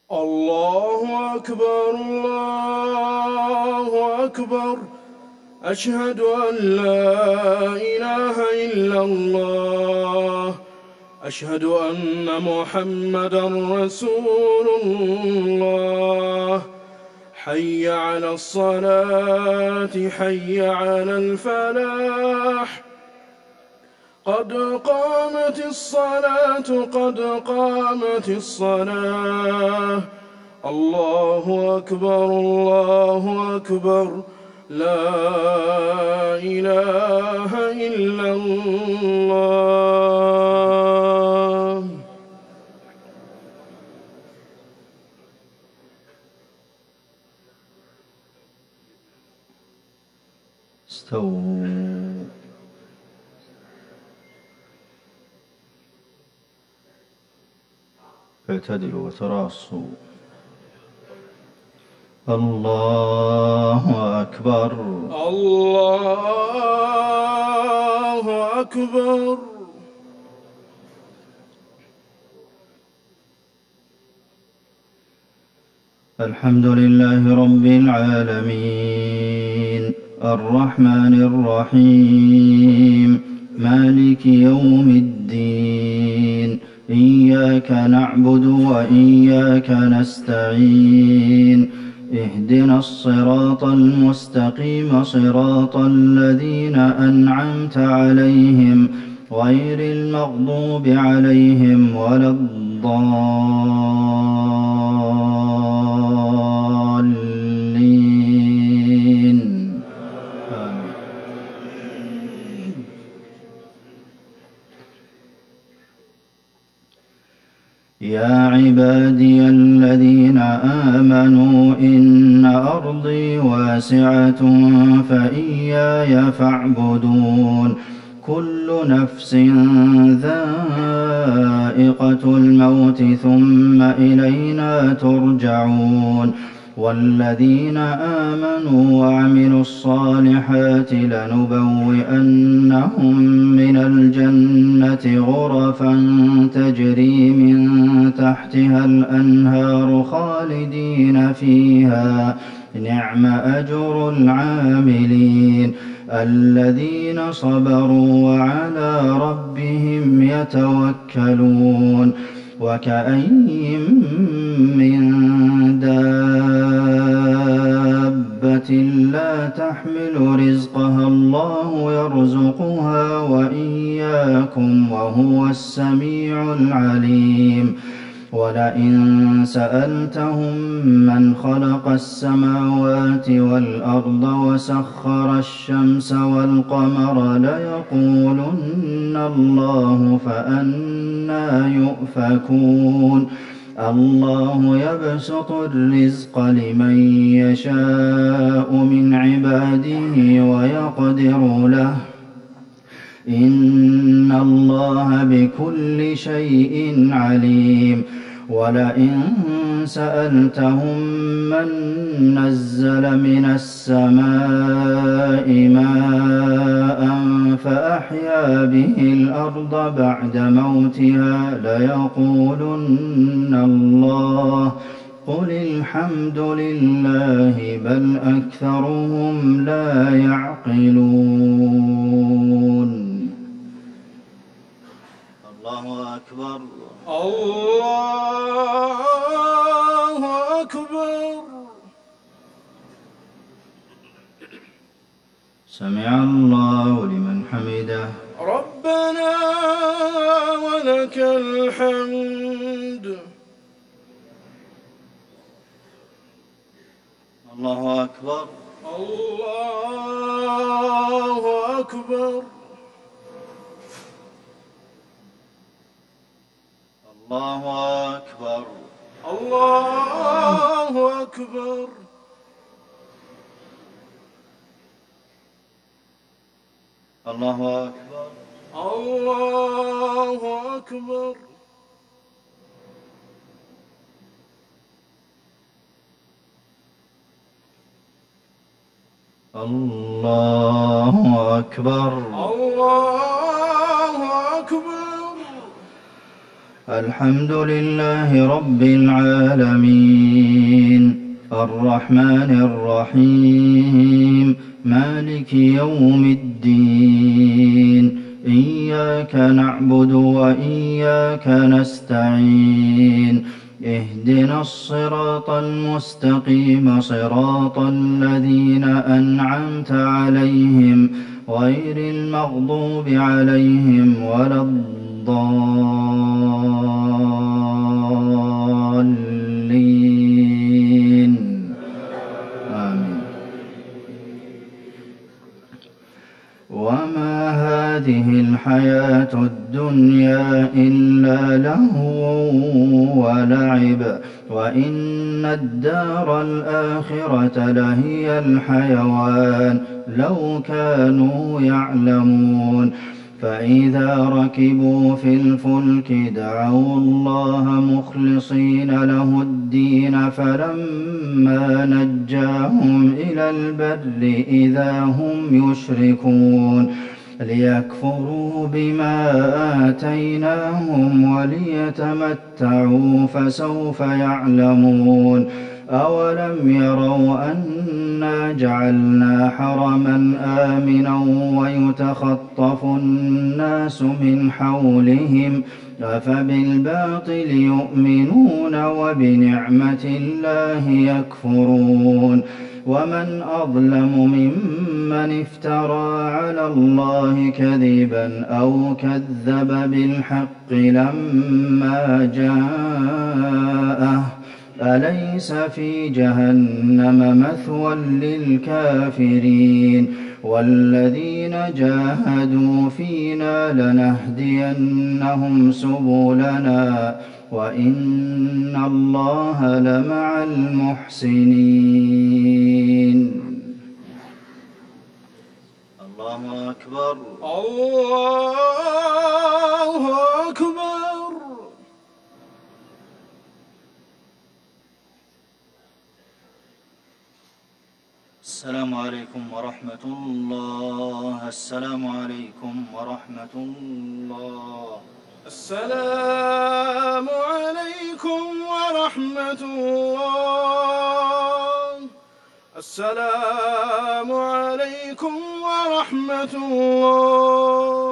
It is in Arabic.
الله أكبر الله أكبر. أشهد أن لا إله إلا الله. أشهد أن محمدًا رسول الله. حي على الصلاة حي على الفلاح. قد قامت الصلاة قد قامت الصلاة. الله أكبر الله أكبر. لا إله إلا الله. استووا. اعتدلوا وتراصوا. الله أكبر الله أكبر. الحمد لله رب العالمين الرحمن الرحيم مالك يوم الدين. إياك نعبد وإياك نستعين. اهدنا الصراط المستقيم صراط الذين أنعمت عليهم غير المغضوب عليهم ولا الضالين. يا عبادي الذين آمنوا إن أرضي واسعة فإياي فاعبدون. كل نفس ذائقة الموت ثم إلينا ترجعون. والذين آمنوا وعملوا الصالحات لنبوئنهم من الجنة غرفا تجري من تحتها الأنهار خالدين فيها. نعم أجر العاملين. الذين صبروا وعلى ربهم يتوكلون. وكأين من دابة لا تحمل رزقها الله يرزقها وإياكم وهو السميع العليم. ولئن سألتهم من خلق السماوات والأرض وسخر الشمس والقمر ليقولن الله فأنى يؤفكون. الله يبسط الرزق لمن يشاء من عباده ويقدر له. إن الله بكل شيء عليم. ولئن سألتهم من نزل من السماء ماء فأحيا به الأرض بعد موتها ليقولن الله. قل الحمد لله بل أكثرهم لا يعقلون. الله أكبر الله أكبر. سمع الله لمن حمده. ربنا ولك الحمد. الله أكبر الله أكبر. الله أكبر الله أكبر. الله أكبر الله أكبر. الله أكبر الله أكبر. الحمد لله رب العالمين الرحمن الرحيم مالك يوم الدين إياك نعبد وإياك نستعين اهدنا الصراط المستقيم صراط الذين أنعمت عليهم غير المغضوب عليهم ولا الضالين آمين. وما هذه الحياة الدنيا إلا لهو ولعب وإن الدار الآخرة لهي الحيوان لو كانوا يعلمون فإذا ركبوا في الفلك دعوا الله مخلصين له الدين فلما نجاهم إلى البر إذا هم يشركون ليكفروا بما آتيناهم وليتمتعوا فسوف يعلمون أولم يروا أنا جعلنا حرما آمنا ويتخطف الناس من حولهم أفبالباطل يؤمنون وبنعمة الله يكفرون ومن أظلم ممن افترى على الله كذبا أو كذب بالحق لما جاءه أليس في جهنم مثوى للكافرين والذين جاهدوا فينا لنهدينهم سبلنا وإن الله لمع المحسنين. الله أكبر الله أكبر. السلام عليكم ورحمة الله. السلام عليكم ورحمة الله. السلام عليكم ورحمة الله. السلام عليكم ورحمة الله.